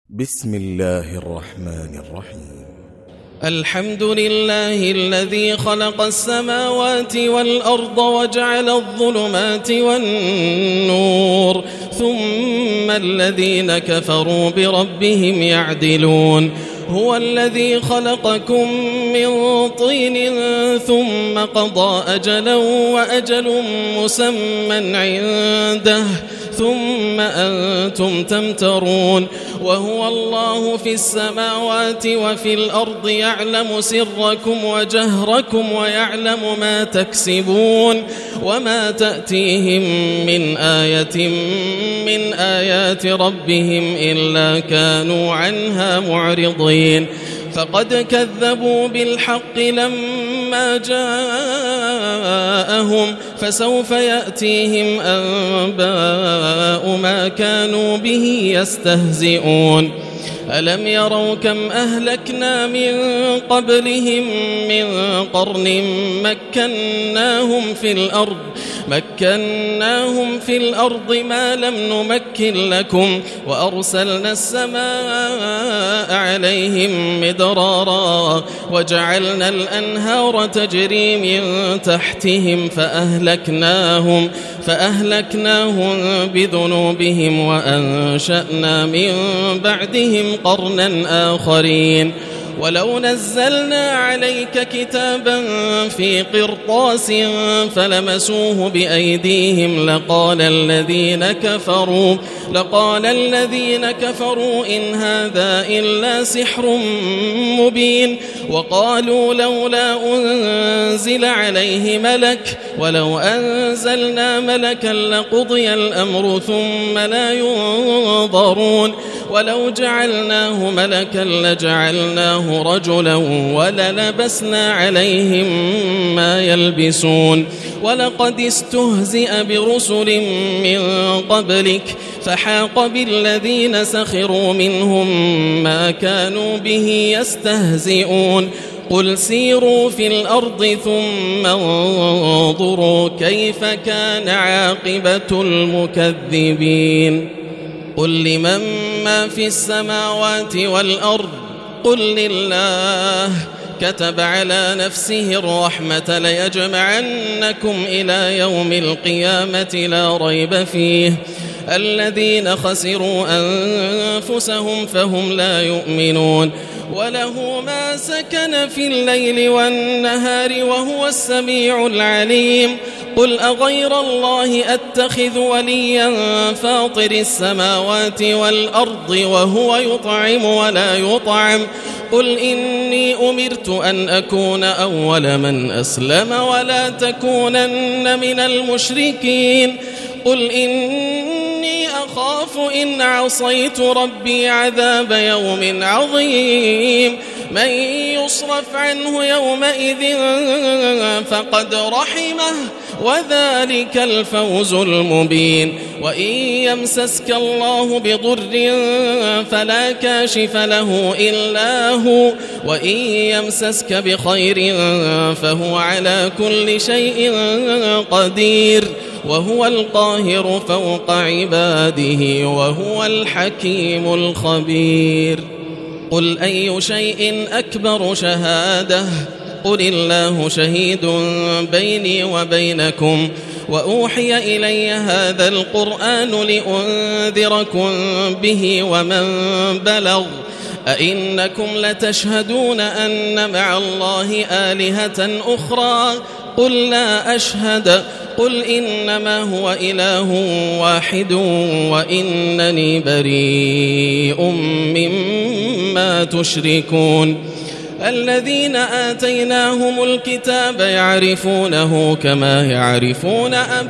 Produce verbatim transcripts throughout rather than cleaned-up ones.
بسم الله الرحمن الرحيم. الحمد لله الذي خلق السماوات والأرض وجعل الظلمات والنور ثم الذين كفروا بربهم يعدلون. هو الذي خلقكم من طين ثم قضى أجلا وأجل مسمى عنده ثم أنتم تمترون. وهو الله في السماوات وفي الأرض يعلم سركم وجهركم ويعلم ما تكسبون وما تأتيهم من آية من آيات ربهم إلا كانوا عنها معرضين. فقد كذبوا بالحق لما جاءهم فسوف يأتيهم أنباء ما كانوا به يستهزئون. ألم يروا كم أهلكنا من قبلهم من قرن مكناهم في الأرض مكناهم في الأرض ما لم نمكن لكم وأرسلنا السماء عليهم مدرارا وجعلنا الأنهار تجري من تحتهم فأهلكناهم فأهلكناهم بذنوبهم وأنشأنا من بعدهم قرنا آخرين. ولو نزلنا عليك كتابا في قرطاس فلمسوه بأيديهم لقال الذين كفروا لقال الذين كفروا إن هذا إلا سحر مبين. وقالوا لولا أنزل عليه ملك ولو أنزلنا ملكا لقضي الأمر ثم لا ينظرون. ولو جعلناه ملكا لجعلناه رجلا وللبسنا عليهم ما يلبسون. ولقد استهزئ برسل من قبلك فحاق بالذين سخروا منهم ما كانوا به يستهزئون. قل سيروا في الأرض ثم انظروا كيف كان عاقبة المكذبين. قل لمن ما في السماوات والأرض قل لله كتب على نفسه الرحمة ليجمعنكم إلى يوم القيامة لا ريب فيه. الذين خسروا أنفسهم فهم لا يؤمنون. وله ما سكن في الليل والنهار وهو السميع العليم. قل أغير الله أتخذ وليا فاطر السماوات والأرض وهو يطعم ولا يطعم. قل إني أمرت أن أكون أول من أسلم ولا تكونن من المشركين. قل إني أخاف إن عصيت ربي عذاب يوم عظيم. من يصرف عنه يومئذ فقد رحمه وذلك الفوز المبين. وإن يمسسك الله بضر فلا كاشف له إلا هو وإن يمسسك بخير فهو على كل شيء قدير وهو القاهر فوق عباده وهو الحكيم الخبير. قل أي شيء أكبر شهادة قل الله شهيد بيني وبينكم وأوحي إلي هذا القرآن لأنذركم به ومن بلغ. أئنكم لتشهدون أن مع الله آلهة أخرى قل لا أشهد قل إنما هو إله واحد وإنني بريء مما تشركون. الذين آتيناهم الكتاب يعرفونه كما يعرفون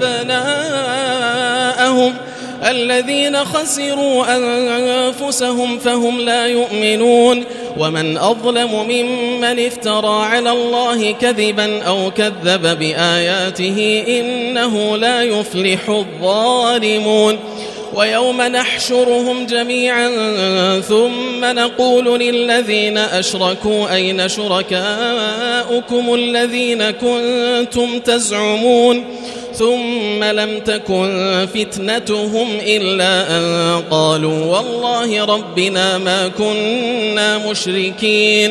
أبناءهم. الذين خسروا أنفسهم فهم لا يؤمنون. ومن أظلم ممن افترى على الله كذبا أو كذب بآياته إنه لا يفلح الظالمون. ويوم نحشرهم جميعا ثم نقول للذين أشركوا أين شركاؤكم الذين كنتم تزعمون ثم لم تكن فتنتهم إلا أن قالوا والله ربنا ما كنا مشركين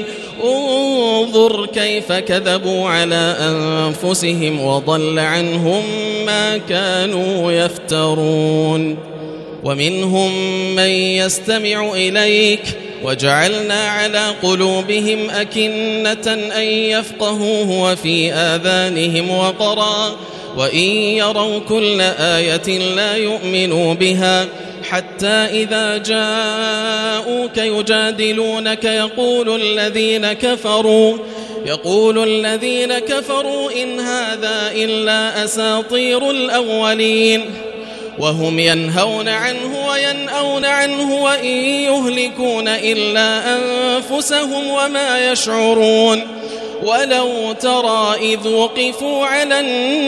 انظر كيف كذبوا على أنفسهم وضل عنهم ما كانوا يفترون ومنهم من يستمع إليك وجعلنا على قلوبهم أكنة أن يفقهوه وفي آذانهم وقرا وإن يروا كل آية لا يؤمنوا بها حتى إذا جاءوك يجادلونك يقول الذين كفروا يقول الذين كفروا إن هذا إلا أساطير الأولين وهم ينهون عنه وينأون عنه وإن يهلكون إلا أنفسهم وما يشعرون ولو ترى إذ وقفوا على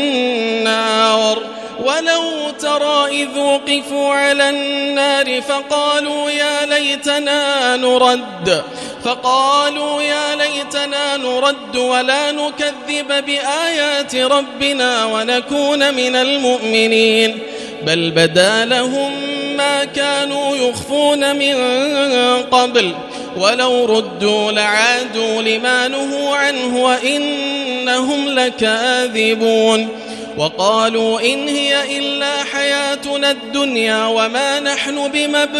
النار ولو ترى إذ وقفوا على النار فقالوا يا ليتنا نرد فقالوا يا ليتنا نرد ولا نكذب بآيات ربنا ونكون من المؤمنين بل بدا لهم ما كانوا يخفون من قبل ولو ردوا لعادوا لما نهوا عنه وإنهم لكاذبون وقالوا إن هي إلا حياتنا الدنيا وما نحن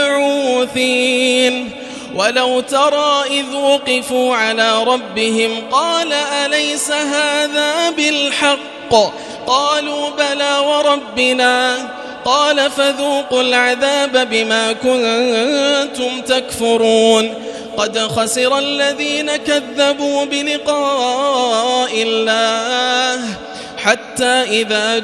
بمبعوثين ولو ترى إذ وقفوا على ربهم قال أليس هذا بالحق قالوا بلى وربنا قال فذوقوا العذاب بما كنتم تكفرون قد خسر الذين كذبوا بلقاء الله حتى إذا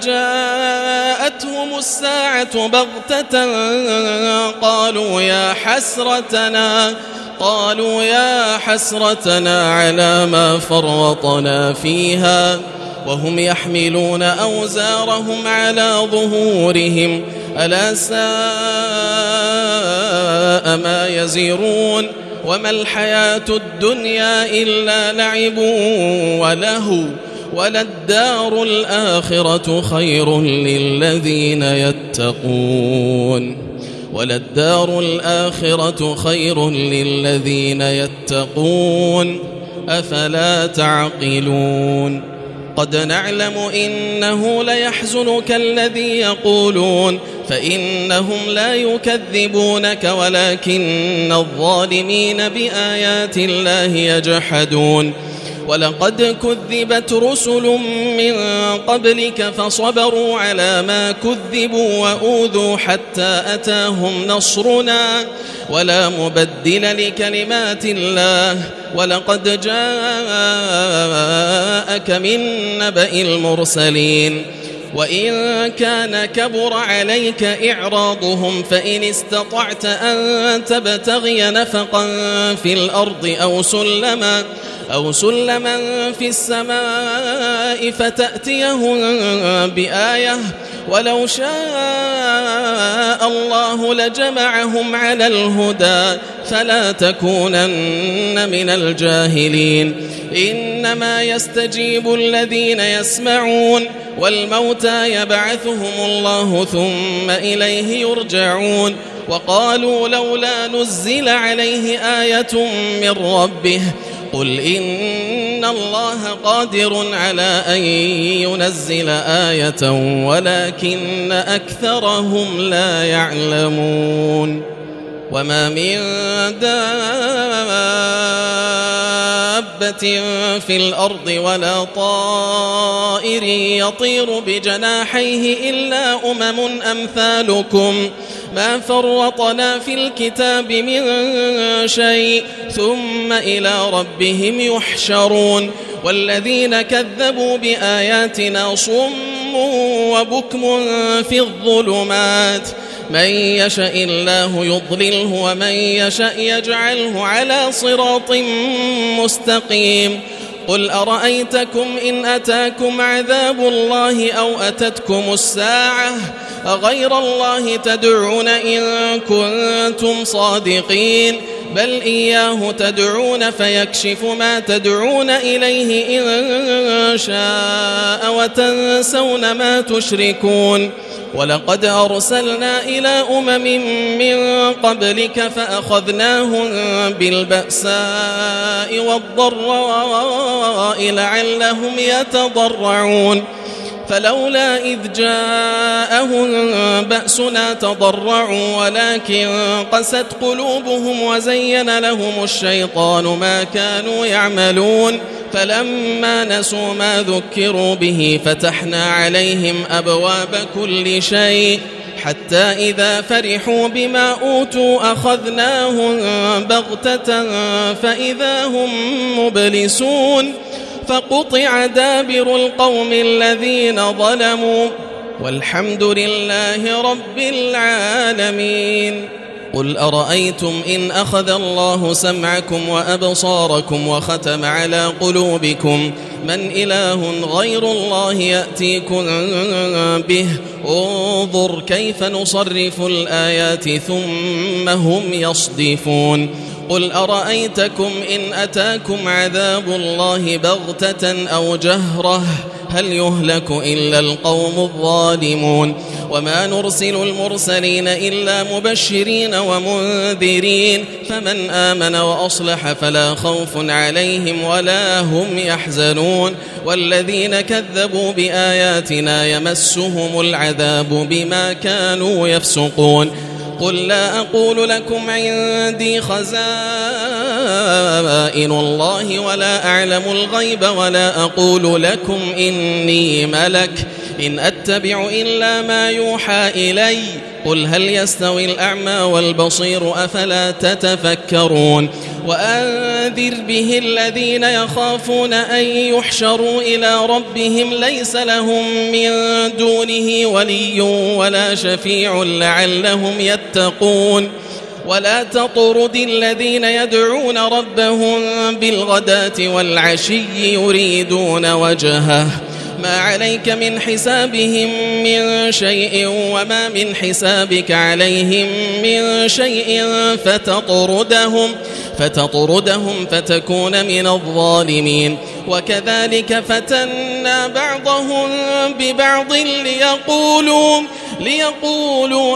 جاءتهم الساعة بغتة قالوا يا حسرتنا قالوا يا حسرتنا على ما فرطنا فيها وهم يحملون أوزارهم على ظهورهم ألا ساء ما يزرون وما الحياة الدنيا إلا لعب وله وللدار الآخرة خير للذين يتقون وللدار الآخرة خير للذين يتقون أفلا تعقلون قد نعلم إنه ليحزنك الذي يقولون فإنهم لا يكذبونك ولكن الظالمين بآيات الله يجحدون ولقد كذبت رسل من قبلك فصبروا على ما كذبوا وأوذوا حتى أتاهم نصرنا ولا مبدل لكلمات الله ولقد جاءك من نبأ المرسلين وإن كان كبر عليك إعراضهم فإن استطعت أن تبتغي نفقا في الأرض أو سلما أو سلما في السماء فتأتيهم بآية ولو شاء الله لجمعهم على الهدى فلا تكونن من الجاهلين إنما يستجيب الذين يسمعون والموتى يبعثهم الله ثم إليه يرجعون وقالوا لولا نزل عليه آية من ربه قل إن الله قادر على أن ينزل آية ولكن أكثرهم لا يعلمون وما من دابة في الأرض ولا طائر يطير بجناحيه إلا أمم أمثالكم ما فرطنا في الكتاب من شيء ثم إلى ربهم يحشرون والذين كذبوا بآياتنا صم وبكم في الظلمات من يشاء الله يضلله ومن يشاء يجعله على صراط مستقيم قل أرأيتكم إن أتاكم عذاب الله أو أتتكم الساعة أغير الله تدعون إن كنتم صادقين بل إياه تدعون فيكشف ما تدعون إليه إن شاء وتنسون ما تشركون ولقد أرسلنا إلى أمم من قبلك فأخذناهم بالبأساء والضراء لعلهم يتضرعون فلولا إذ جاءهم بأسنا تضرعوا ولكن قست قلوبهم وزين لهم الشيطان ما كانوا يعملون فلما نسوا ما ذكروا به فتحنا عليهم أبواب كل شيء حتى إذا فرحوا بما أوتوا أخذناهم بغتة فإذا هم مبلسون فقطع دابر القوم الذين ظلموا والحمد لله رب العالمين. قل أرأيتم إن أخذ الله سمعكم وأبصاركم وختم على قلوبكم من إله غير الله يأتيكم به انظر كيف نصرف الآيات ثم هم يصدفون. قل أرأيتكم إن أتاكم عذاب الله بغتة أو جهرة هل يهلك إلا القوم الظالمون وما نرسل المرسلين إلا مبشرين ومنذرين فمن آمن وأصلح فلا خوف عليهم ولا هم يحزنون والذين كذبوا بآياتنا يمسهم العذاب بما كانوا يفسقون. قل لا أقول لكم عندي خزائن الله ولا أعلم الغيب ولا أقول لكم إني ملك إن أتبع إلا ما يوحى إلي قل هل يستوي الأعمى والبصير أفلا تتفكرون. وأنذر به الذين يخافون أن يحشروا إلى ربهم ليس لهم من دونه ولي ولا شفيع لعلهم يتقون. ولا تطرد الذين يدعون ربهم بالغداة والعشي يريدون وجهه ما عليك من حسابهم من شيء وما من حسابك عليهم من شيء فتطردهم فتطردهم فتكون من الظالمين. وكذلك فتنا بعضهم ببعض ليقولوا ليقولوا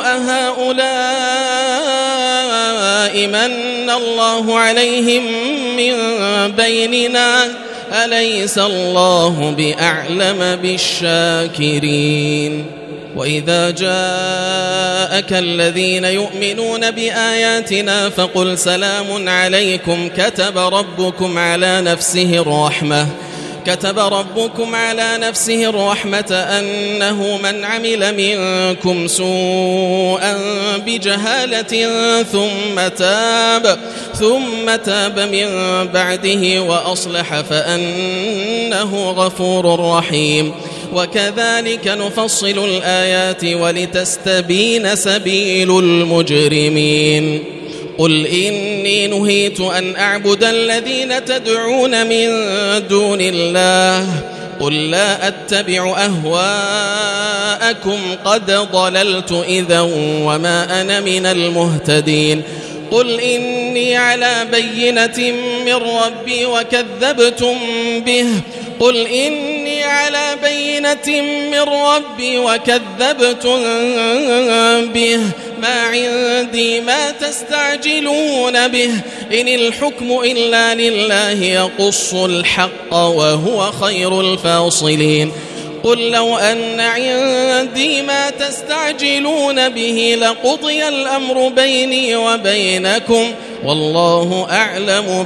أهؤلاء من الله عليهم من بيننا أليس الله بأعلم بالشاكرين. وإذا جاءك الذين يؤمنون بآياتنا فقل سلام عليكم كتب ربكم على نفسه الرحمة كتب ربكم على نفسه الرحمة أنه من عمل منكم سوءا بجهالة ثم تاب ثم تاب من بعده وأصلح فأنه غفور رحيم. وكذلك نفصل الآيات ولتستبين سبيل المجرمين. قل إني نهيت أن أعبد الذين تدعون من دون الله قل لا أتبع أهواءكم قد ضللت إذا وما أنا من المهتدين. قل إني على بينة من ربي وكذبتم به قل إني على بينة من ربي وكذبتم به ما عندي ما تستعجلون به إن الحكم إلا لله يقص الحق وهو خير الفاصلين. قل لو أن عندي ما تستعجلون به لقضي الأمر بيني وبينكم والله أعلم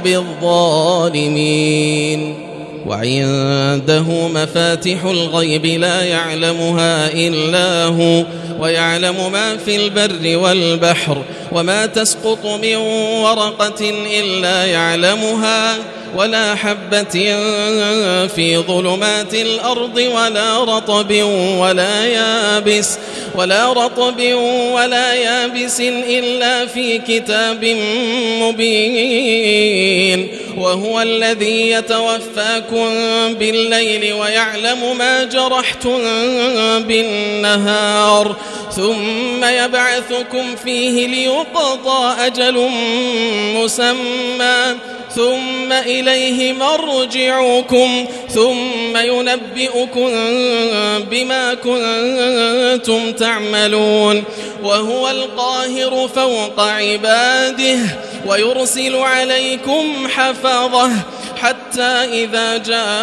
بالظالمين. وعنده مفاتح الغيب لا يعلمها إلا هو ويعلم ما في البر والبحر وما تسقط من ورقة إلا يعلمها ولا حبة في ظلمات الأرض ولا رطب ولا يابس ولا رطب ولا يابس إلا في كتاب مبين. وهو الذي يتوفاكم بالليل ويعلم ما جرحتم بالنهار ثم يبعثكم فيه ليقضى أجل مسمى ثم إليه مرجعكم ثم ينبئكم بما كنتم تعملون وهو القاهر فوق عباده ويرسل عليكم حفظه حتى إذا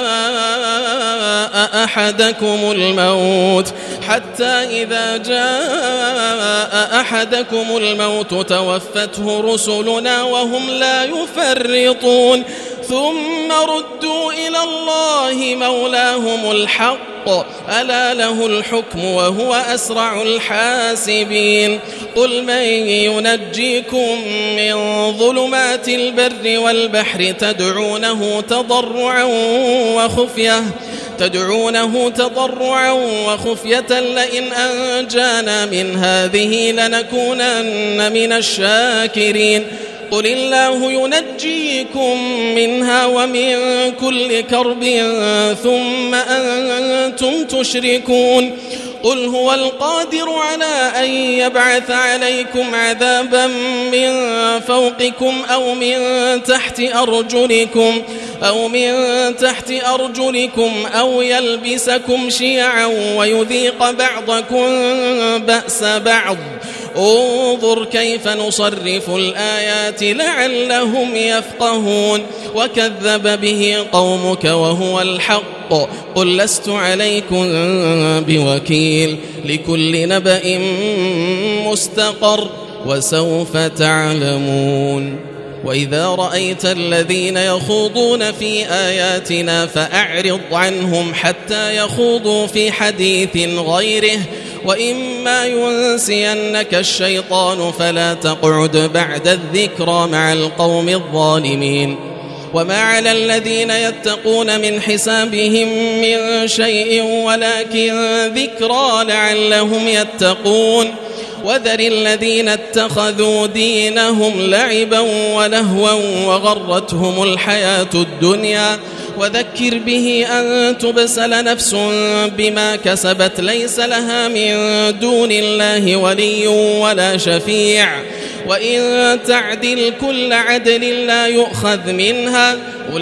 جاء أحدكم الموت حتى إذا جاء أحدكم الموت توفته رسلنا وهم لا يفرطون ثم ردوا إلى الله مولاهم الحق ألا له الحكم وهو أسرع الحاسبين قل من ينجيكم من ظلمات البر والبحر تدعونه تضرعا وخفية تدعونه تضرعا وخفية لئن أنجانا من هذه لنكونن من الشاكرين قل الله ينجيكم منها ومن كل كرب ثم أنتم تشركون قل هو القادر على أن يبعث عليكم عذابا من فوقكم أو من تحت أرجلكم أو من تحت أرجلكم أو يلبسكم شيعا ويذيق بعضكم بأس بعض انظر كيف نصرف الآيات لعلهم يفقهون وكذب به قومك وهو الحق قل لست عليكم بوكيل لكل نبأ مستقر وسوف تعلمون وإذا رأيت الذين يخوضون في آياتنا فأعرض عنهم حتى يخوضوا في حديث غيره وإما ينسينك الشيطان فلا تقعد بعد الذكرى مع القوم الظالمين وما على الذين يتقون من حسابهم من شيء ولكن ذكرى لعلهم يتقون وذر الذين اتخذوا دينهم لعبا ولهوا وغرتهم الحياة الدنيا وذكر به أن تبسل نفس بما كسبت ليس لها من دون الله ولي ولا شفيع وإن تعدل كل عدل لا يؤخذ منها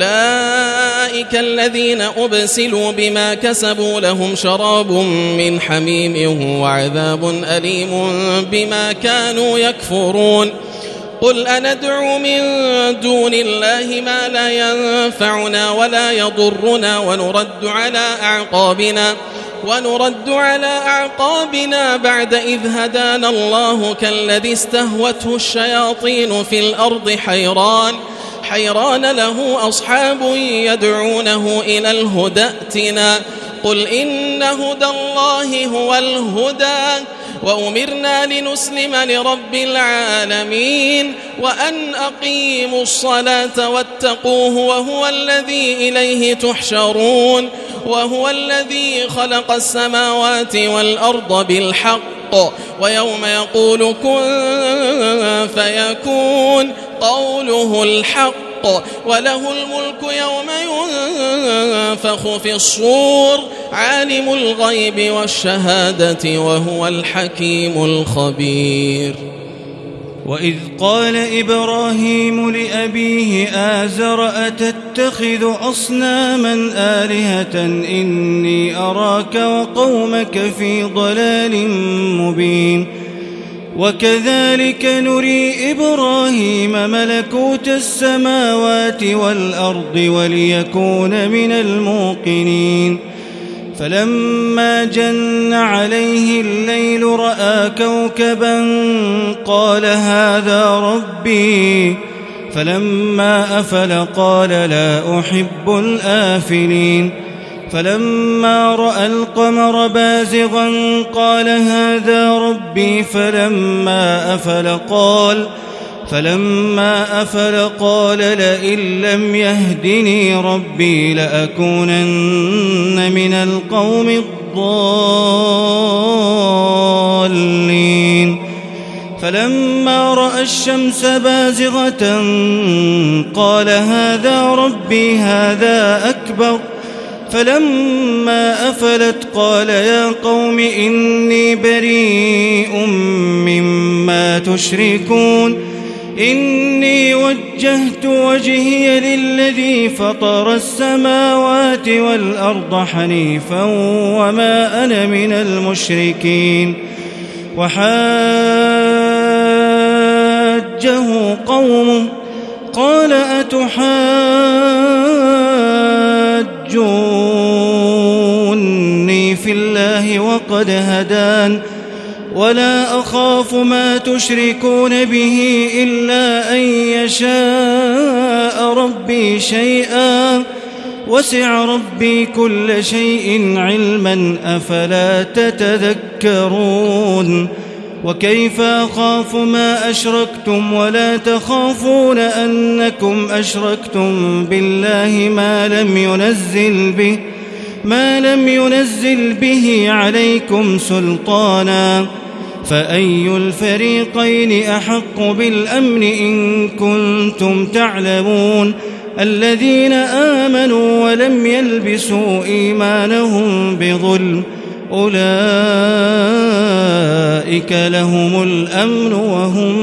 أولئك الذين أبسلوا بما كسبوا لهم شراب من حميم وعذاب أليم بما كانوا يكفرون قل أندعو من دون الله ما لا ينفعنا ولا يضرنا ونرد على أعقابنا ونرد على أعقابنا بعد إذ هدانا الله كالذي استهوته الشياطين في الأرض حيران حيران له أصحاب يدعونه إلى الهدى ائتنا قل إن هدى الله هو الهدى وأمرنا لنسلم لرب العالمين وأن أقيموا الصلاة واتقوه وهو الذي إليه تحشرون وهو الذي خلق السماوات والأرض بالحق ويوم يقول كن فيكون قوله الحق وله الملك يوم ينفخ في الصور عالم الغيب والشهادة وهو الحكيم الخبير وإذ قال إبراهيم لأبيه آزر أتتخذ أصناما آلهة إني أراك وقومك في ضلال مبين وكذلك نري إبراهيم ملكوت السماوات والأرض وليكون من الموقنين فلما جن عليه الليل رأى كوكبا قال هذا ربي فلما أفل قال لا أحب الآفلين فلما رأى القمر بازغا قال هذا ربي فلما أفل قال فلما أفل قال لئن لم يهدني ربي لأكونن من القوم الضالين فلما رأى الشمس بازغة قال هذا ربي هذا أكبر فلما أفلت قال يا قوم إني بريء مما تشركون إني وجهت وجهي للذي فطر السماوات والأرض حنيفا وما أنا من المشركين وحاجه قومه قال أتحاجوني في الله وقد هدان ولا أخاف ما تشركون به إلا أن يشاء ربي شيئا وسع ربي كل شيء علما أفلا تتذكرون وكيف أخاف ما أشركتم ولا تخافون أنكم أشركتم بالله ما لم ينزل به ما لم ينزل به عليكم سلطانا فأي الفريقين أحق بالأمن إن كنتم تعلمون الذين آمنوا ولم يلبسوا إيمانهم بظلم أولئك لهم الأمن وهم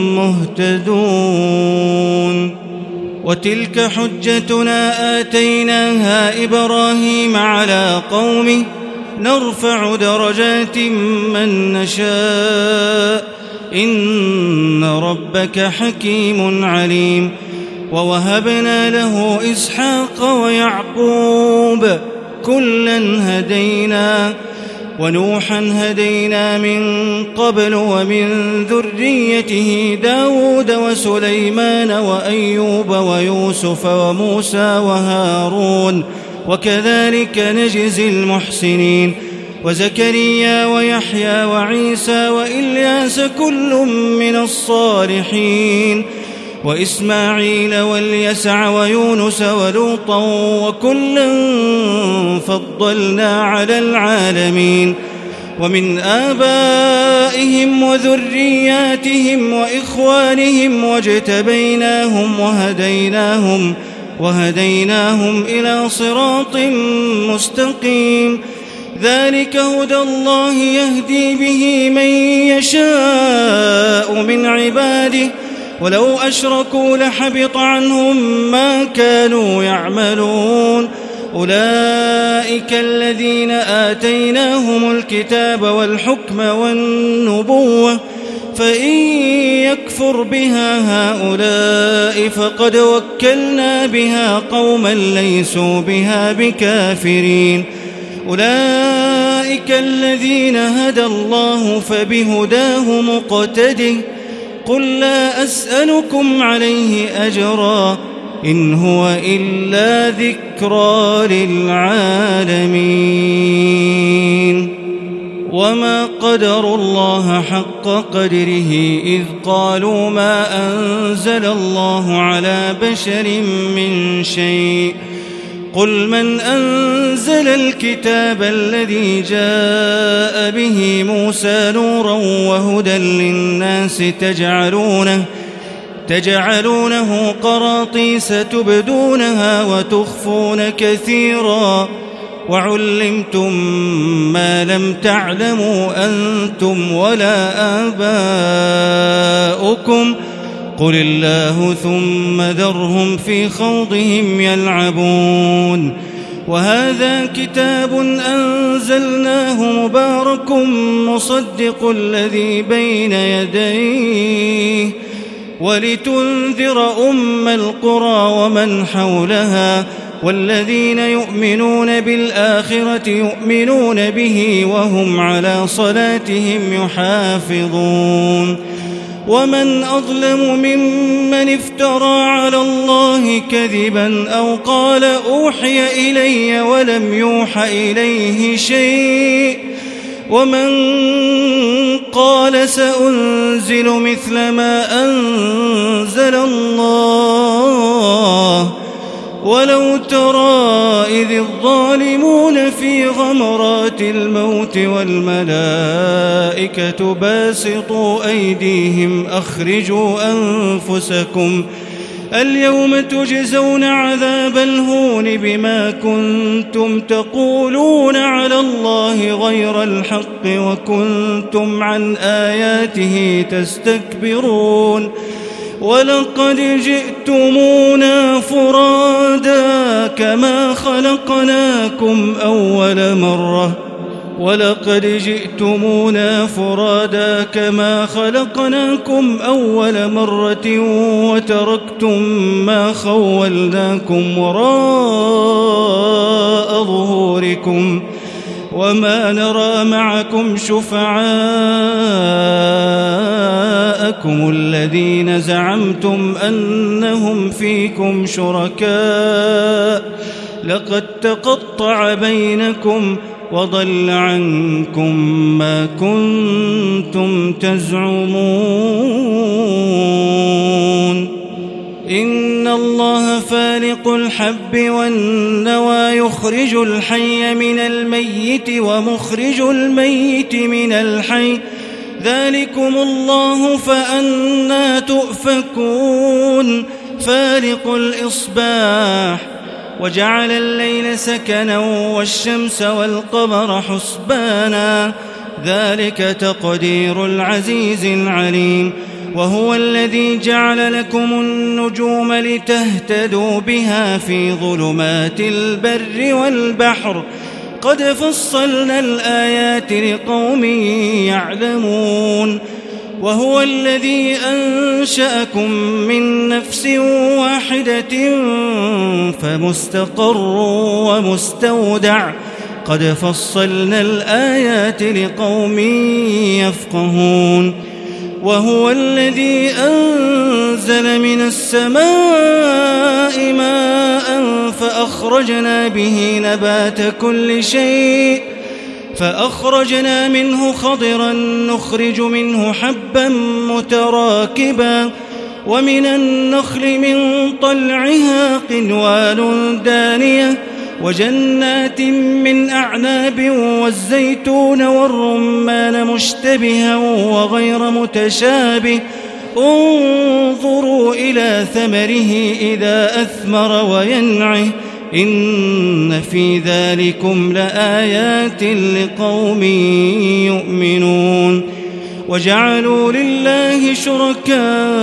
مهتدون وتلك حجتنا آتيناها إبراهيم على قومه نرفع درجات من نشاء إن ربك حكيم عليم ووهبنا له إسحاق ويعقوب كلا هدينا ونوحا هدينا من قبل ومن ذريته داود وسليمان وأيوب ويوسف وموسى وهارون وكذلك نجزي المحسنين وزكريا ويحيى وعيسى وإلياس كل من الصالحين وإسماعيل واليسع ويونس ولوطا وكلا فضلنا على العالمين ومن آبائهم وذرياتهم وإخوانهم واجتبيناهم وهديناهم وهديناهم إلى صراط مستقيم ذلك هدى الله يهدي به من يشاء من عباده ولو أشركوا لحبط عنهم ما كانوا يعملون أولئك الذين آتيناهم الكتاب والحكم والنبوة فإن يكفر بها هؤلاء فقد وكلنا بها قوما ليسوا بها بكافرين أولئك الذين هدى الله فبهداه مقتده قل لا أسألكم عليه أجرا إن هو إلا ذكرى للعالمين وما قدروا الله حق قدره إذ قالوا ما أنزل الله على بشر من شيء قل من أنزل الكتاب الذي جاء به موسى نورا وهدى للناس تجعلونه تجعلونه قراطيس تبدونها وتخفون كثيرا وعلمتم ما لم تعلموا أنتم ولا آباؤكم قل الله ثم ذرهم في خوضهم يلعبون وهذا كتاب أنزلناه مبارك مصدق الذي بين يديه ولتنذر أم القرى ومن حولها والذين يؤمنون بالآخرة يؤمنون به وهم على صلاتهم يحافظون ومن أظلم ممن افترى على الله كذبا أو قال أوحي إلي ولم يوح إليه شيء ومن قال سأنزل مثل ما أنزل الله ولو ترى إذ الظالمون في غمرات الموت والملائكة باسطوا أيديهم أخرجوا أنفسكم اليوم تجزون عذاب الهون بما كنتم تقولون على الله غير الحق وكنتم عن آياته تستكبرون ولقد جئتمونا فرادا كما خلقناكم أول مرة ولقد جئتمونا فرادا كما خلقناكم أول مرة وتركتم ما خولناكم وراء ظهوركم وما نرى معكم شفعاءكم الذين زعمتم أنهم فيكم شركاء لقد تقطع بينكم وضل عنكم ما كنتم تزعمون إن الله فالق الحب والنوى يخرج الحي من الميت ومخرج الميت من الحي ذلكم الله فأنى تؤفكون فالق الإصباح وجعل الليل سكنا والشمس والقمر حسبانا ذلك تقدير العزيز العليم وهو الذي جعل لكم النجوم لتهتدوا بها في ظلمات البر والبحر قد فصلنا الآيات لقوم يعلمون وهو الذي أنشأكم من نفس واحدة فمستقر ومستودع قد فصلنا الآيات لقوم يفقهون وهو الذي أنزل من السماء ماء فأخرجنا به نبات كل شيء فأخرجنا منه خضرا نخرج منه حبا متراكبا ومن النخل من طلعها قنوان دانية وجنات من أعناب والزيتون والرمان مشتبها وغير متشابه انظروا إلى ثمره إذا أثمر وينعه إن في ذلكم لآيات لقوم يؤمنون وجعلوا لله شركاء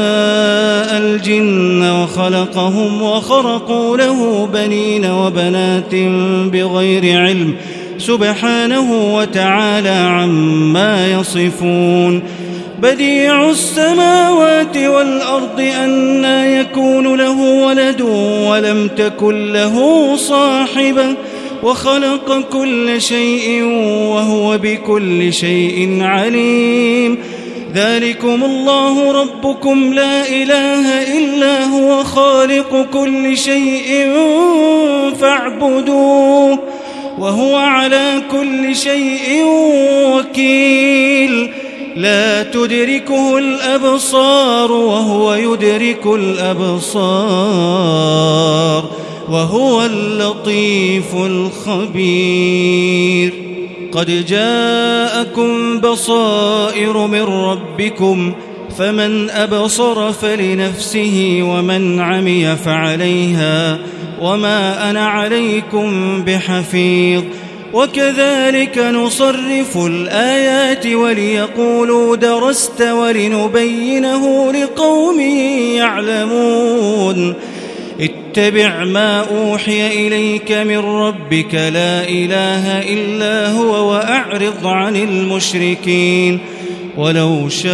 الجن وخلقهم وخرقوا له بنين وبنات بغير علم سبحانه وتعالى عما يصفون بديع السماوات والأرض أنى يكون له ولد ولم تكن له صاحبة وخلق كل شيء وهو بكل شيء عليم ذلكم الله ربكم لا إله إلا هو خالق كل شيء فاعبدوه وهو على كل شيء وكيل لا تدركه الأبصار وهو يدرك الأبصار وهو اللطيف الخبير قد جاءكم بصائر من ربكم فمن أبصر فلنفسه ومن عمي فعليها وما أنا عليكم بحفيظ وكذلك نصرف الآيات وليقولوا درست ولنبينه لقوم يعلمون اتبع ما أوحي إليك من ربك لا إله إلا هو وأعرض عن المشركين ولو شاء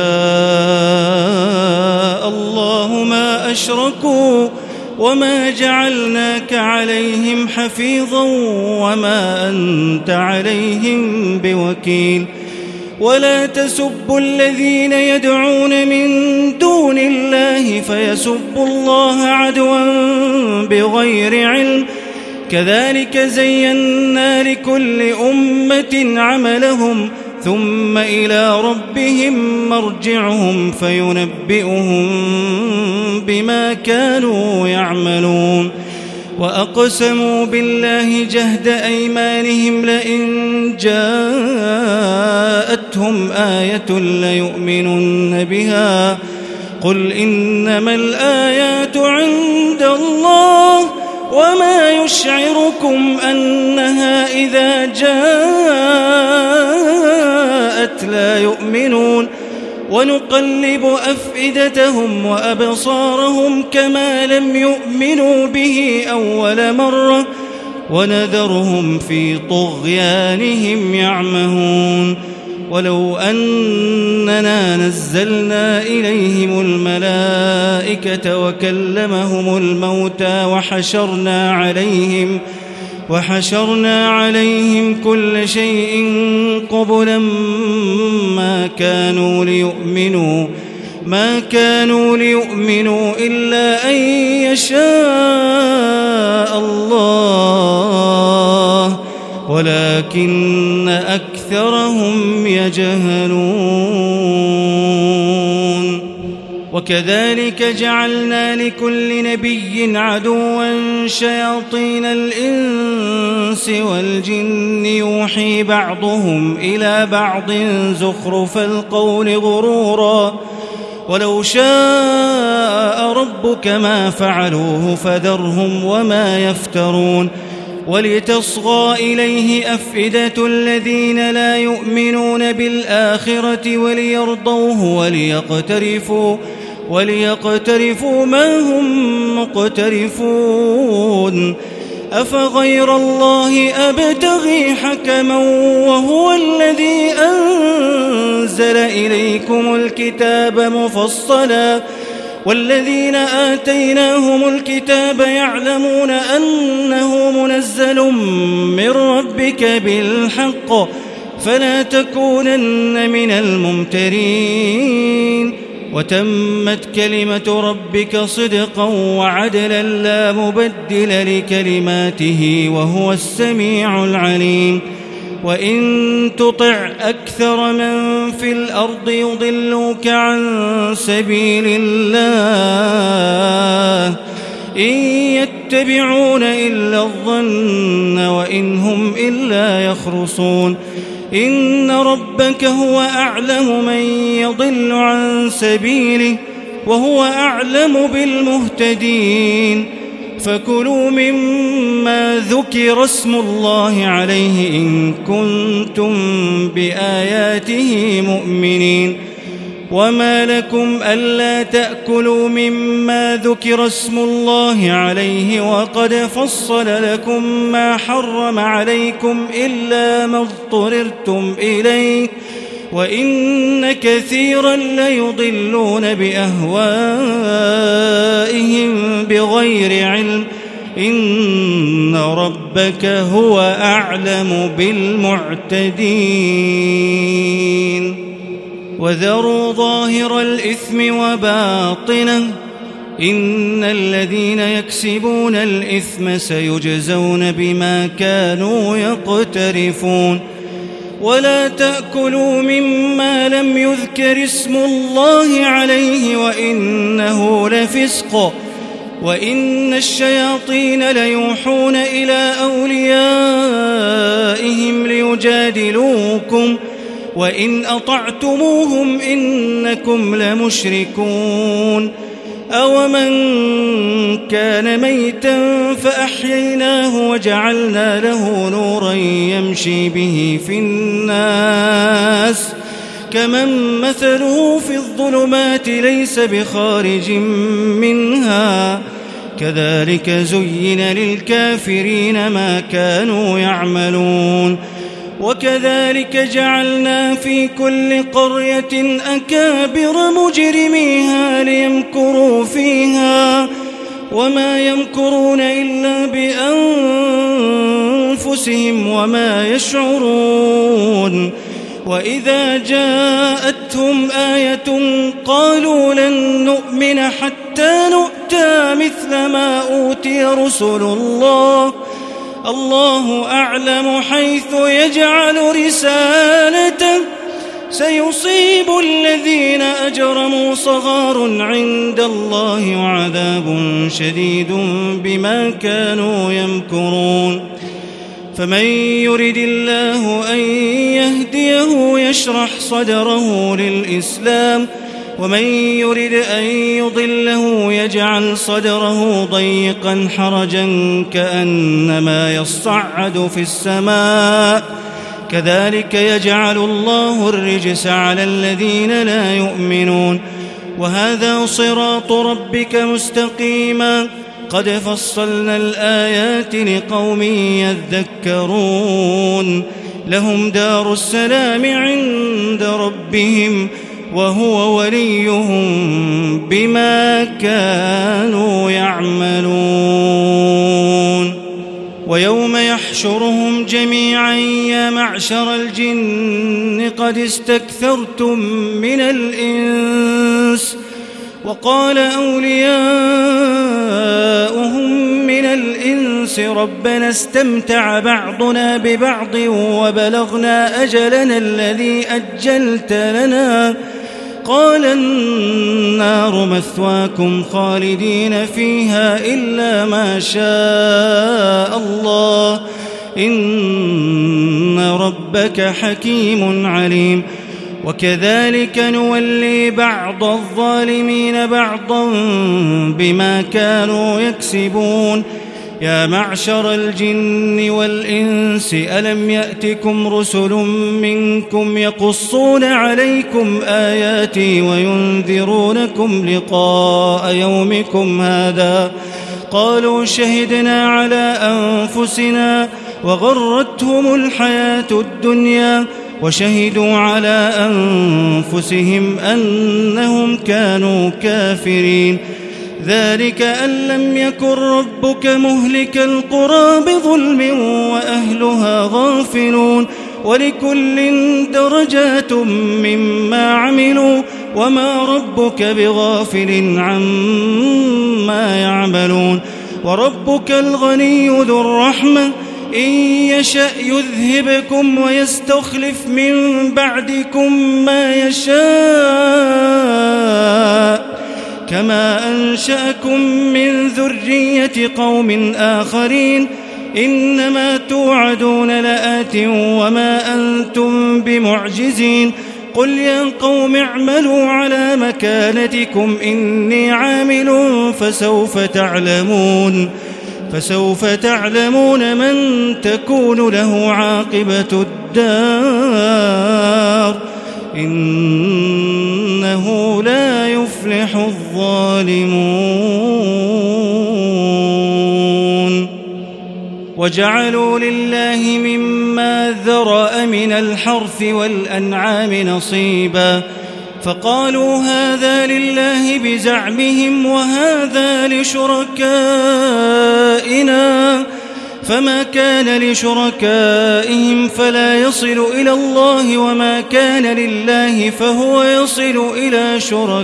الله ما أشركوا وما جعلناك عليهم حفيظا وما أنت عليهم بوكيل ولا تسبوا الذين يدعون من دون الله فيسبوا الله عدوا بغير علم كذلك زينا لكل أمة عملهم ثم إلى ربهم مرجعهم فينبئهم بما كانوا يعملون وأقسموا بالله جهد أيمانهم لئن جاءتهم آية ليؤمنن بها قل إنما الآيات عند الله وما يشعركم أنها إذا جاءت لا يؤمنون ونقلب أفئدتهم وأبصارهم كما لم يؤمنوا به أول مرة ونذرهم في طغيانهم يعمهون ولو أننا نزلنا إليهم الملائكة وكلمهم الموتى وحشرنا عليهم وحشرنا عليهم كل شيء قبلا ما كانوا ليؤمنوا ما كانوا ليؤمنوا إلا أن يشاء الله ولكن أكثرهم يجهلون وكذلك جعلنا لكل نبي عدوا شياطين الإنس والجن يوحي بعضهم إلى بعض زخرف القول غرورا ولو شاء ربك ما فعلوه فذرهم وما يفترون ولتصغى إليه أفئدة الذين لا يؤمنون بالآخرة وليرضوه وليقترفوا وليقترفوا ما هم مقترفون أفغير الله أبتغي حكما وهو الذي أنزل إليكم الكتاب مفصلا والذين آتيناهم الكتاب يعلمون أنه منزل من ربك بالحق فلا تكونن من الممترين وتمت كلمة ربك صدقا وعدلا لا مبدل لكلماته وهو السميع العليم وإن تطع أكثر من في الأرض يضلوك عن سبيل الله إن يتبعون إلا الظن وإن هم إلا يخرصون إن ربك هو أعلم من يضل عن سبيله وهو أعلم بالمهتدين فكلوا مما ذكر اسم الله عليه إن كنتم بآياته مؤمنين وما لكم ألا تأكلوا مما ذكر اسم الله عليه وقد فصل لكم ما حرم عليكم إلا ما اضطررتم إليه وإن كثيرا ليضلون بأهوائهم بغير علم إن ربك هو أعلم بالمعتدين وذروا ظاهر الإثم وباطنه إن الذين يكسبون الإثم سيجزون بما كانوا يقترفون ولا تأكلوا مما لم يذكر اسم الله عليه وإنه لفسق وإن الشياطين ليوحون إلى أوليائهم ليجادلوكم وإن أطعتموهم إنكم لمشركون أومن كان ميتا فأحييناه وجعلنا له نورا يمشي به في الناس كمن مثله في الظلمات ليس بخارج منها كذلك زين للكافرين ما كانوا يعملون وكذلك جعلنا في كل قرية أكابر مجرميها ليمكروا فيها وما يمكرون إلا بأنفسهم وما يشعرون وإذا جاءتهم آية قالوا لن نؤمن حتى نؤتى مثل ما أوتي رسل الله الله أعلم حيث يجعل رسالته سيصيب الذين أجرموا صغار عند الله وعذاب شديد بما كانوا يمكرون فمن يرد الله أن يهديه يشرح صدره للإسلام ومن يرد أن يضله يجعل صدره ضيقا حرجا كأنما يصعد في السماء كذلك يجعل الله الرجس على الذين لا يؤمنون وهذا صراط ربك مستقيما قد فصلنا الآيات لقوم يذكرون لهم دار السلام عند ربهم وهو وليهم بما كانوا يعملون ويوم يحشرهم جميعا يا معشر الجن قد استكثرتم من الإنس وقال أولياؤهم من الإنس ربنا استمتع بعضنا ببعض وبلغنا أجلنا الذي أجلت لنا قال النار مثواكم خالدين فيها إلا ما شاء الله إن ربك حكيم عليم وكذلك نولي بعض الظالمين بعضا بما كانوا يكسبون يا معشر الجن والإنس ألم يأتكم رسل منكم يقصون عليكم آياتي وينذرونكم لقاء يومكم هذا قالوا شهدنا على أنفسنا وغرتهم الحياة الدنيا وشهدوا على أنفسهم أنهم كانوا كافرين ذلك أن لم يكن ربك مهلك القرى بظلم وأهلها غافلون ولكل درجات مما عملوا وما ربك بغافل عما يعملون وربك الغني ذو الرحمة إن يشأ يذهبكم ويستخلف من بعدكم ما يشاء كما أنشأكم من ذرية قوم آخرين إنما توعدون لآت وما أنتم بمعجزين قل يا قوم اعملوا على مكانتكم إني عامل فسوف تعلمون فسوف تعلمون من تكون له عاقبة الدار إنه لا يفلح الظالمون وجعلوا لله مما ذرأ من الحرث والأنعام نصيبا فقالوا هذا لله بزعمهم وهذا لشركائنا فما كان لشركائهم فلا يصل إلى الله وما كان لله فهو يصل إلى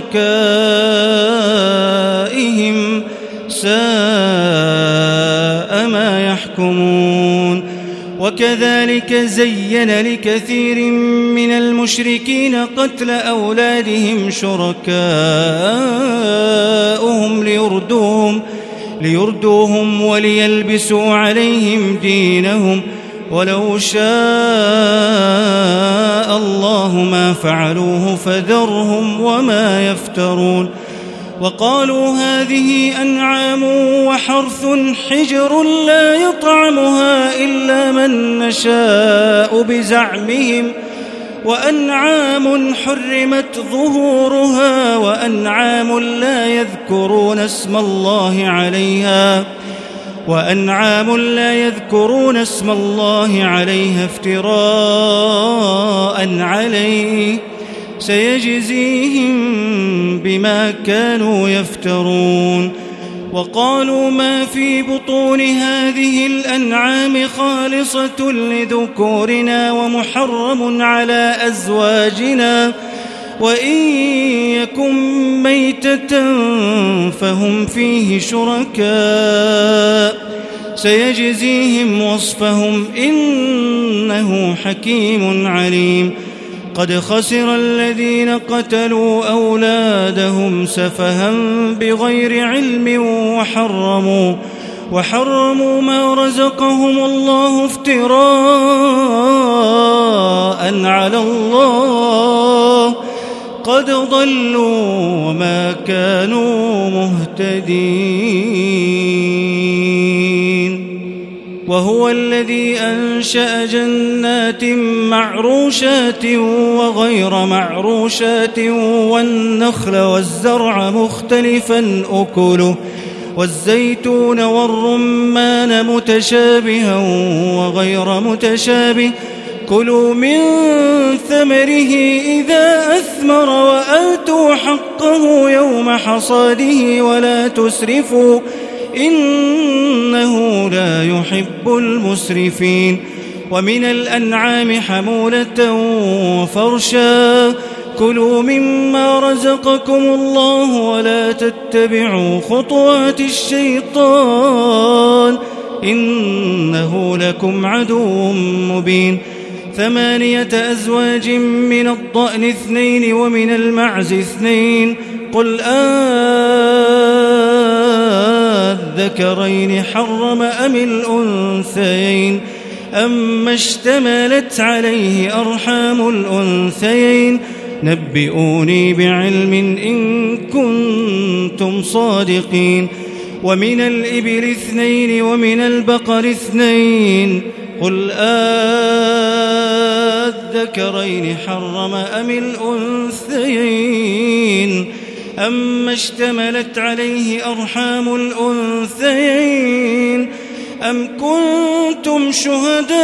شركائهم ساء ما يحكمون وكذلك زين لكثير من المشركين قتل أولادهم شركاؤهم ليردوهم ليردوهم وليلبسوا عليهم دينهم ولو شاء الله ما فعلوه فذرهم وما يفترون وقالوا هذه أنعام وحرث حجر لا يطعمها إلا من نشاء بزعمهم وأنعام حرمت ظهورها وأنعام لا يذكرون اسم الله عليها وأنعام لا يذكرون اسم الله عليها افتراء عليه سيجزيهم بما كانوا يفترون وقالوا ما في بطون هذه الأنعام خالصة لذكورنا ومحرم على أزواجنا وإن يكن ميتة فهم فيه شركاء سيجزيهم وصفهم إنه حكيم عليم قد خسر الذين قتلوا أولادهم سفها بغير علم وحرموا وحرموا ما رزقهم الله افتراء على الله قد ضلوا وما كانوا مهتدين. وهو الذي أنشأ جنات معروشات وغير معروشات والنخل والزرع مختلفا أكله والزيتون والرمان متشابها وغير متشابه كلوا من ثمره إذا أثمر وآتوا حقه يوم حصاده ولا تسرفوا إنه لا يحب المسرفين. ومن الأنعام حمولة وفرشا كلوا مما رزقكم الله ولا تتبعوا خطوات الشيطان إنه لكم عدو مبين. ثمانية أزواج من الضأن اثنين ومن المعز اثنين قل أذكرين حرم أم الأنثيين أما اشتملت عليه أرحام الأنثيين نبئوني بعلم إن كنتم صادقين. ومن الإبل اثنين ومن البقر اثنين قل أذكرين حرم أم الأنثيين أما اشتملت عليه أرحام الأنثيين أم كنتم شهداء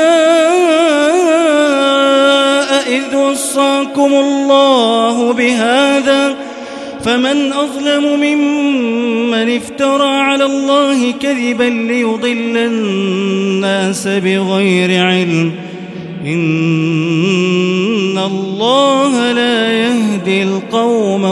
إذ وصاكم الله بهذا فمن أظلم ممن افترى على الله كذبا ليضل الناس بغير علم إن الله لا يهدي القوم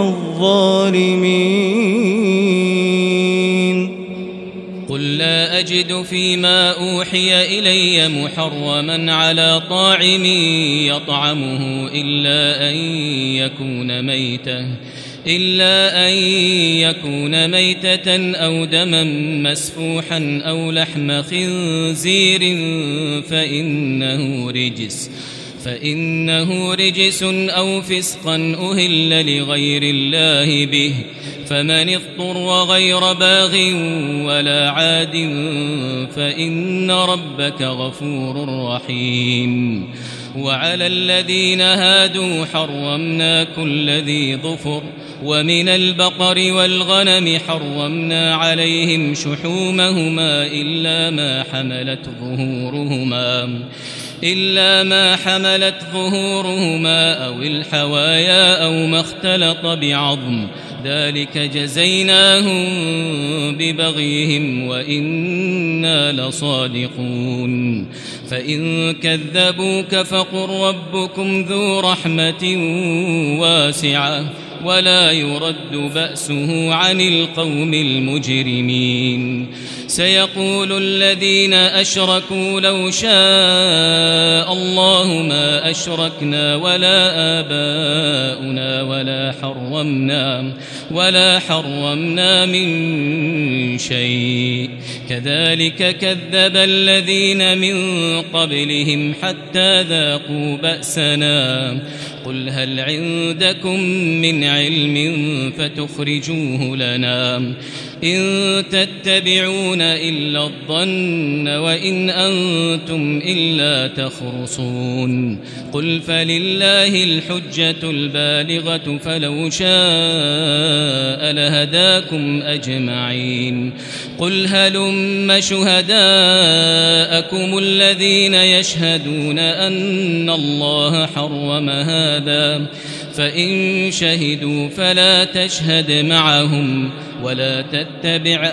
الظالمين. قل لا أجد فيما أوحي إلي محرما على طاعم يطعمه إلا أن يكون ميتة إلا أن يكون ميتة أو دما مسفوحا أو لحم خنزير فإنه رجس فإنه رجس أو فسقا أهل لغير الله به فمن اضطر غير باغ ولا عاد فإن ربك غفور رحيم. وعلى الذين هادوا حرمنا كل ذي ظفر ومن البقر والغنم حرمنا عليهم شحومهما إلا ما حملت ظهورهما إلا ما حملت ظهورهما أو الحوايا أو ما اختلط بعظم ذلك جزيناهم ببغيهم وإنا لصادقون. فإن كذبوك فقل ربكم ذو رحمة واسعة ولا يرد بأسه عن القوم المجرمين. سيقول الذين أشركوا لو شاء الله ما أشركنا ولا آباؤنا ولا حرمنا ولا حرمنا من شيء كذلك كذب الذين من قبلهم حتى ذاقوا بأسنا قل هل عندكم من علم فتخرجوه لنا إن تتبعون إلا الظن وإن أنتم إلا تخرصون. قل فلله الحجة البالغة فلو شاء لهداكم أجمعين. قل هلم شهداءكم الذين يشهدون أن الله حرم هذا فإن شهدوا فلا تشهد معهم ولا تتبع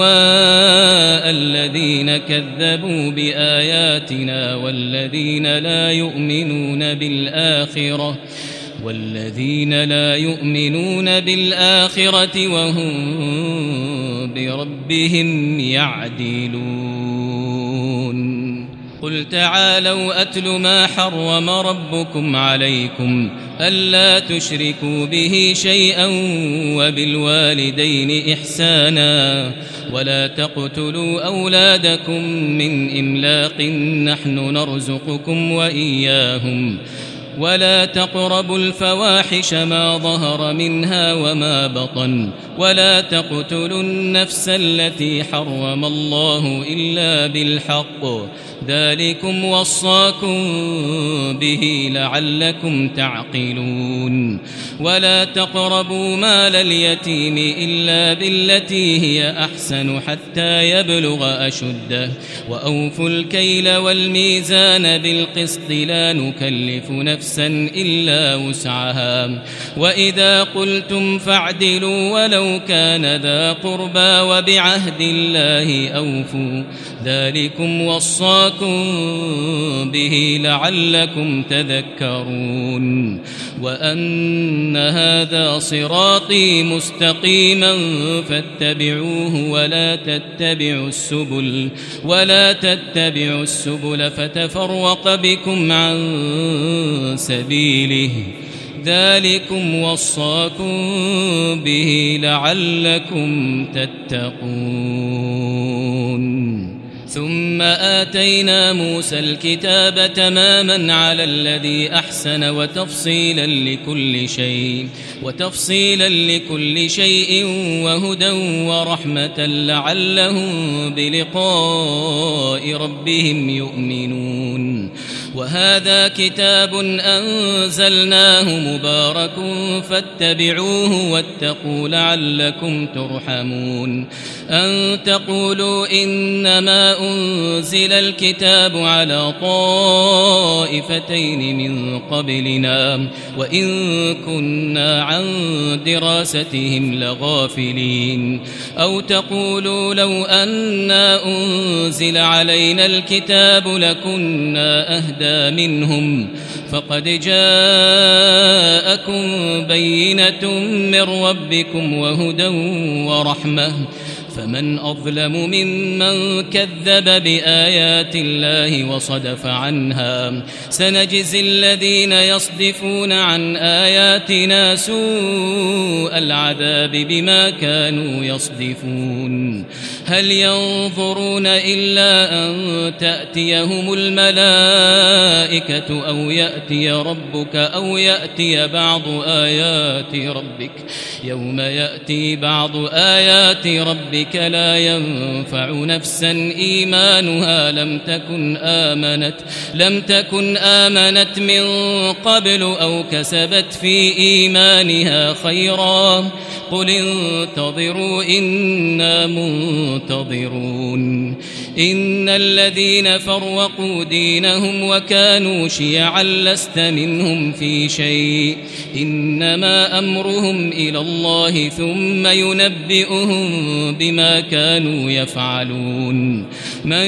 أهواء الذين كذبوا بآياتنا والذين لا يؤمنون بالآخرة والذين لا يؤمنون بالآخرة وهم بربهم يعدلون. قل تعالوا أتل ما حرم ربكم عليكم ألا تشركوا به شيئا وبالوالدين إحسانا ولا تقتلوا أولادكم من إملاق نحن نرزقكم وإياهم ولا تقربوا الفواحش ما ظهر منها وما بطن ولا تقتلوا النفس التي حرم الله إلا بالحق ذلكم وصاكم به لعلكم تعقلون ولا تقربوا مال اليتيم إلا بالتي هي أحسن حتى يبلغ أشده وأوفوا الكيل والميزان بالقسط لا نكلف نفسا إلا وسعها وإذا قلتم فاعدلوا ولو كان ذا قربى وبعهد الله أوفوا ذلكم وصاكم به لعلكم تذكرون وأن هذا صراطي مستقيما فاتبعوه ولا تتبعوا السبل ولا تتبعوا السبل فتفرق بكم عن سبيله ذلكم وصاكم به لعلكم تتقون ثم آتينا موسى الكتاب تماما على الذي أحسن وتفصيلا لكل شيء وتفصيلا لكل شيء وهدى ورحمة لعلهم بلقاء ربهم يؤمنون وهذا كتاب أنزلناه مبارك فاتبعوه واتقوا لعلكم ترحمون أن تقولوا إنما أنزل الكتاب على طائفتين من قبلنا وإن كنا عن دراستهم لغافلين أو تقولوا لو أنا أنزل علينا الكتاب لكنا أهدى منهم فقد جاءكم بينة من ربكم وهدى ورحمة فمن أظلم ممن كذب بآيات الله وصدف عنها سنجزي الذين يصدفون عن آياتنا سوء العذاب بما كانوا يصدفون هل ينظرون إلا أن تأتيهم الملائكة أو يأتي ربك أو يأتي بعض آيات ربك يوم يأتي بعض آيات ربك لا ينفع نفسا إيمانها لم تكن آمنت لم تكن آمنت من قبل أو كسبت في إيمانها خيرا قل انتظروا إنا منتظرون إن الذين فرقوا دينهم وكانوا شيعا لست منهم في شيء إنما أمرهم إلى الله ثم ينبئهم بما كانوا يفعلون من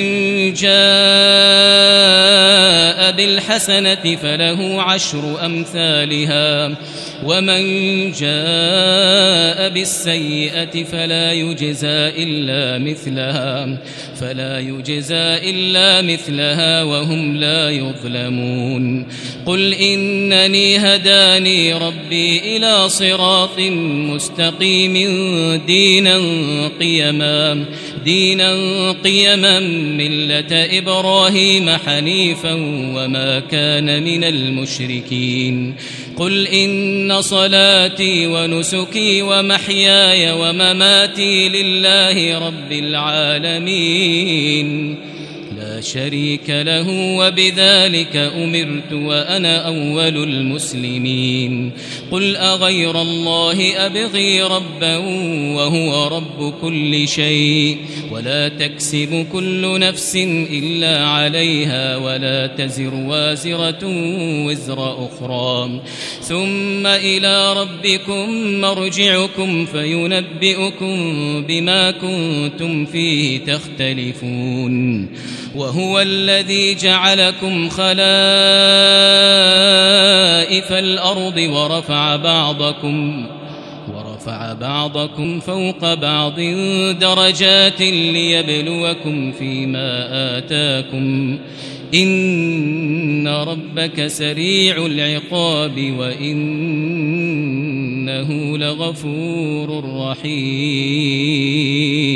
جاء بالحسنة فله عشر أمثالها ومن جاء بالسيئة فلا يجزى إلا مثلها فلا يجزى إلا مثلها وهم لا يظلمون قل إنني هداني ربي إلى صراط مستقيم دينا قيما دينا قيما ملة إبراهيم حنيفا وما كان من المشركين قل إن صلاتي ونسكي ومحياي ومماتي لله رب العالمين لا شريك له وبذلك أمرت وأنا أول المسلمين قل أغير الله أبغي ربا وهو رب كل شيء ولا تكسب كل نفس إلا عليها ولا تزر وازرة وزر أخرى ثم إلى ربكم مرجعكم فينبئكم بما كنتم فيه تختلفون وهو الذي جعلكم خلائف الأرض ورفع بعضكم ورفع بعضكم فوق بعض درجات ليبلوكم فيما آتاكم إن ربك سريع العقاب وإنه لغفور رحيم.